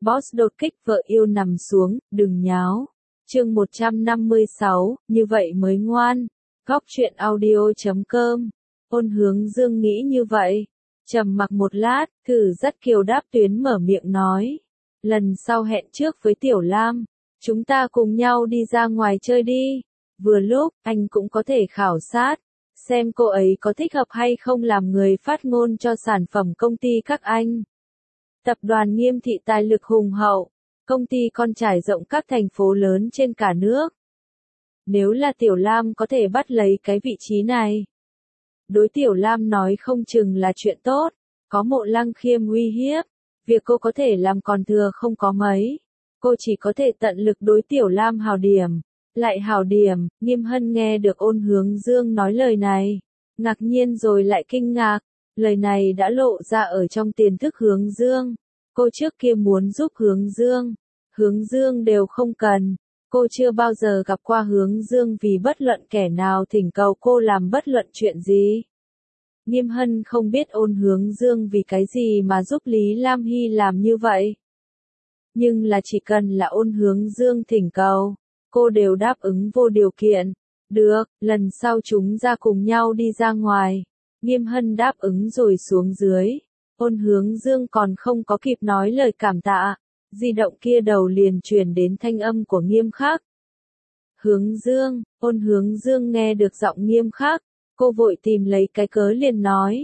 Boss đột kích vợ yêu nằm xuống, đừng nháo. Chương 156, như vậy mới ngoan. Góc truyện audio.com. Ôn Hướng Dương nghĩ như vậy. Trầm mặc một lát, Thử Dắt Kiều đáp tuyến mở miệng nói. Lần sau hẹn trước với Tiểu Lam. Chúng ta cùng nhau đi ra ngoài chơi đi. Vừa lúc, anh cũng có thể khảo sát. Xem cô ấy có thích hợp hay không làm người phát ngôn cho sản phẩm công ty các anh. Tập đoàn Nghiêm Thị tài lực hùng hậu. Công ty con trải rộng các thành phố lớn trên cả nước. Nếu là Tiểu Lam có thể bắt lấy cái vị trí này. Đối Tiểu Lam nói không chừng là chuyện tốt. Có Mộ Lăng Khiêm uy hiếp. Việc cô có thể làm còn thừa không có mấy. Cô chỉ có thể tận lực đối Tiểu Lam hào điểm. Lại hào điểm, Nghiêm Hân nghe được Ôn Hướng Dương nói lời này. Ngạc nhiên rồi lại kinh ngạc. Lời này đã lộ ra ở trong tiềm thức Hướng Dương. Cô trước kia muốn giúp Hướng Dương đều không cần. Cô chưa bao giờ gặp qua Hướng Dương vì bất luận kẻ nào thỉnh cầu cô làm bất luận chuyện gì. Nghiêm Hân không biết Ôn Hướng Dương vì cái gì mà giúp Lý Lam Hy làm như vậy. Nhưng là chỉ cần là Ôn Hướng Dương thỉnh cầu, cô đều đáp ứng vô điều kiện. Được, lần sau chúng ta cùng nhau đi ra ngoài. Nghiêm Hân đáp ứng rồi xuống dưới. Ôn Hướng Dương còn không có kịp nói lời cảm tạ. Di động kia đầu liền truyền đến thanh âm của Nghiêm Khắc. Hướng Dương, Ôn Hướng Dương nghe được giọng Nghiêm Khắc. Cô vội tìm lấy cái cớ liền nói.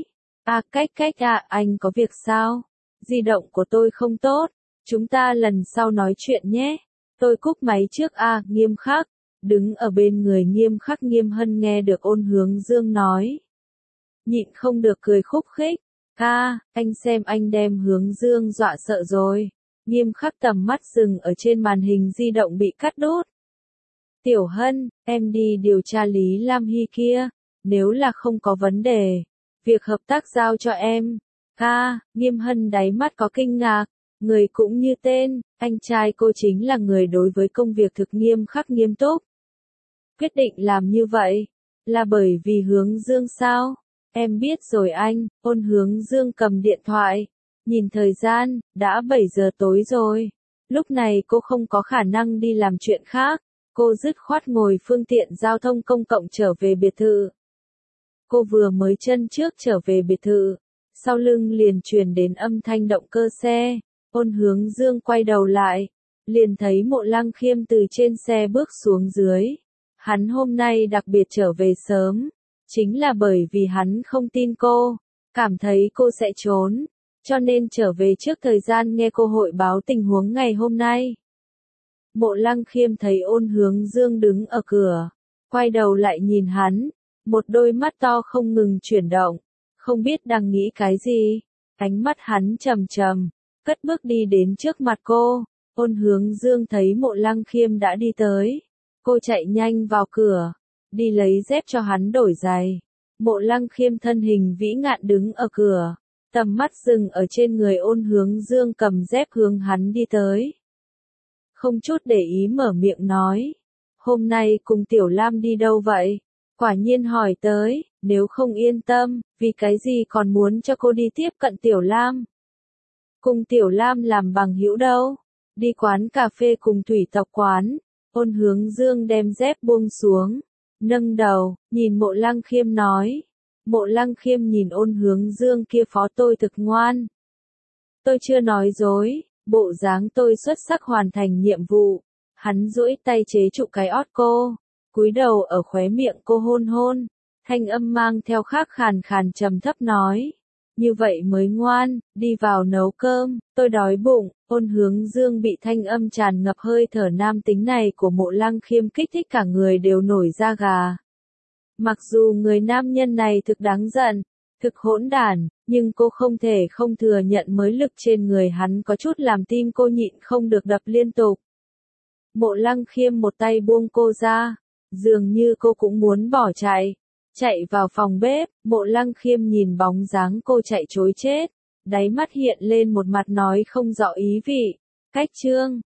Anh có việc sao? Di động của tôi không tốt. Chúng ta lần sau nói chuyện nhé. Tôi cúp máy trước Nghiêm Khắc. Đứng ở bên người Nghiêm Khắc Nghiêm Hân nghe được Ôn Hướng Dương nói. Nhịn không được cười khúc khích. Anh xem anh đem Hướng Dương dọa sợ rồi. Nghiêm Khắc tầm mắt dừng ở trên màn hình di động bị cắt đốt. Tiểu Hân, em đi điều tra Lý Lam Hy kia. Nếu là không có vấn đề, việc hợp tác giao cho em. Nghiêm Hân đáy mắt có kinh ngạc. Người cũng như tên, anh trai cô chính là người đối với công việc thực nghiêm khắc nghiêm túc. Quyết định làm như vậy, là bởi vì Hướng Dương sao? Em biết rồi anh. Ôn Hướng Dương cầm điện thoại. Nhìn thời gian, đã 7 giờ tối rồi. Lúc này cô không có khả năng đi làm chuyện khác. Cô dứt khoát ngồi phương tiện giao thông công cộng trở về biệt thự. Cô vừa mới chân trước trở về biệt thự. Sau lưng liền truyền đến âm thanh động cơ xe. Ôn Hướng Dương quay đầu lại. Liền thấy Mộ Lăng Khiêm từ trên xe bước xuống dưới. Hắn hôm nay đặc biệt trở về sớm. Chính là bởi vì hắn không tin cô. Cảm thấy cô sẽ trốn. Cho nên trở về trước thời gian nghe cô hội báo tình huống ngày hôm nay. Mộ Lăng Khiêm thấy Ôn Hướng Dương đứng ở cửa. Quay đầu lại nhìn hắn. Một đôi mắt to không ngừng chuyển động. Không biết đang nghĩ cái gì. Ánh mắt hắn trầm trầm. Cất bước đi đến trước mặt cô. Ôn Hướng Dương thấy Mộ Lăng Khiêm đã đi tới. Cô chạy nhanh vào cửa. Đi lấy dép cho hắn đổi giày. Mộ Lăng Khiêm thân hình vĩ ngạn đứng ở cửa. Tầm mắt dừng ở trên người Ôn Hướng Dương cầm dép hướng hắn đi tới. Không chút để ý mở miệng nói. Hôm nay cùng Tiểu Lam đi đâu vậy? Quả nhiên hỏi tới, nếu không yên tâm, vì cái gì còn muốn cho cô đi tiếp cận Tiểu Lam? Cùng Tiểu Lam làm bằng hữu đâu? Đi quán cà phê cùng thủy tộc quán. Ôn Hướng Dương đem dép buông xuống. Nâng đầu, nhìn Mộ Lăng Khiêm nói. Mộ Lăng Khiêm nhìn Ôn Hướng Dương kia phó tôi thực ngoan. Tôi chưa nói dối, bộ dáng tôi xuất sắc hoàn thành nhiệm vụ. Hắn duỗi tay chế trụ cái ót cô. Cúi đầu ở khóe miệng cô hôn hôn. Thanh âm mang theo khác khàn khàn trầm thấp nói. Như vậy mới ngoan, đi vào nấu cơm, tôi đói bụng. Ôn Hướng Dương bị thanh âm tràn ngập hơi thở nam tính này của Mộ Lăng Khiêm kích thích cả người đều nổi da gà. Mặc dù người nam nhân này thực đáng giận, thực hỗn đản, nhưng cô không thể không thừa nhận mới lực trên người hắn có chút làm tim cô nhịn không được đập liên tục. Mộ Lăng Khiêm một tay buông cô ra, dường như cô cũng muốn bỏ chạy. Chạy vào phòng bếp, Mộ Lăng Khiêm nhìn bóng dáng cô chạy trối chết. Đáy mắt hiện lên một mặt nói không rõ ý vị. Cách chương,